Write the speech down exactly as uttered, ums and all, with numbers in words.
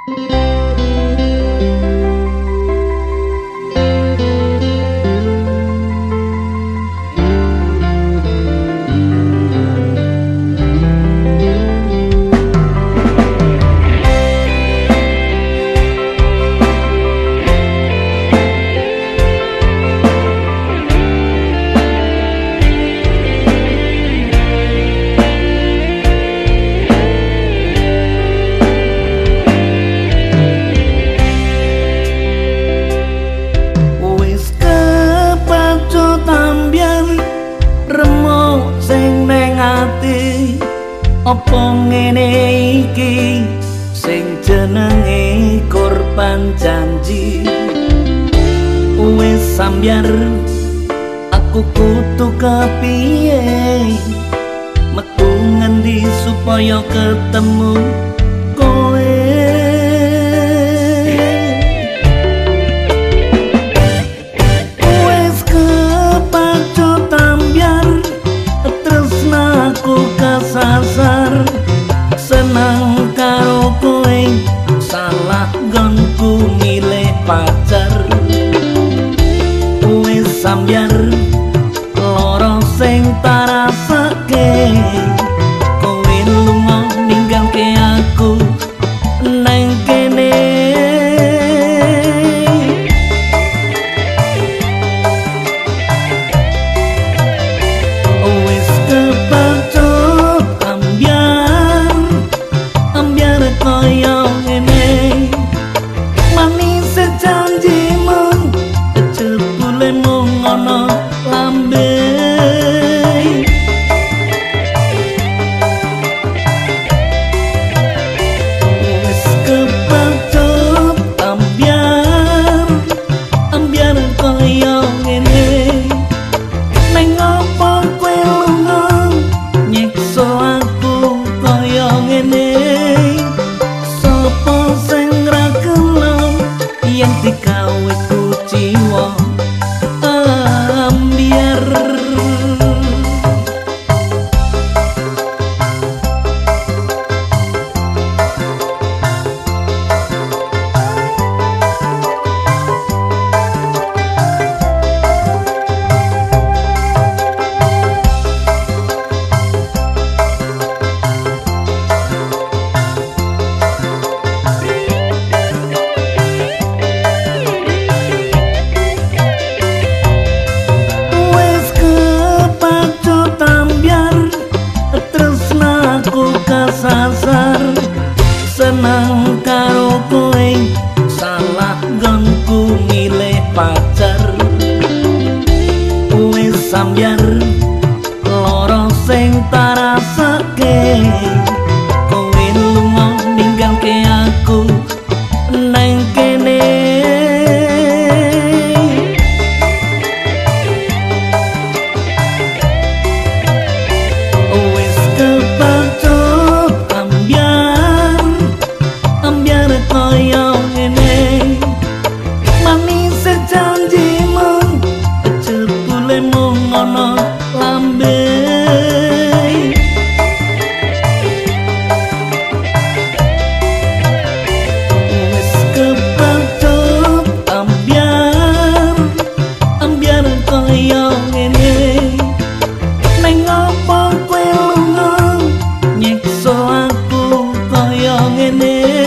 Apa ngene iki sing jenenge korban janji wis sambyar aku kudu kepiye metu ngendi supaya ketemu kowe wis kepacut ambyar tresnaku kasasar senang karo kowe salah gonku milih pacar wis sambyar loro sing tarasake kowe lunga ninggalke aku nang kene wis kepacut ambyar ambyar koyo ngene manis janjimu jebule mung ana lambe wis kepacut ambyar ambyar koyo ngene neng opo kowe lunga nyiksa aku koyo ngene sapa sing ra gelem yen digawe kuciwa ambyar kasasar senang karo kowe salah gonku milih pacar wis sambyar loro sing tarasake kowe lunga ninggalke aku nang kene wis kepacut ambyar ambyar koyo ngene manis janjimu jebule mung ana lambe wis kepacut ambyar ambyar koyo ngene neng opo kowe lunga nyiksa aku koyo ngene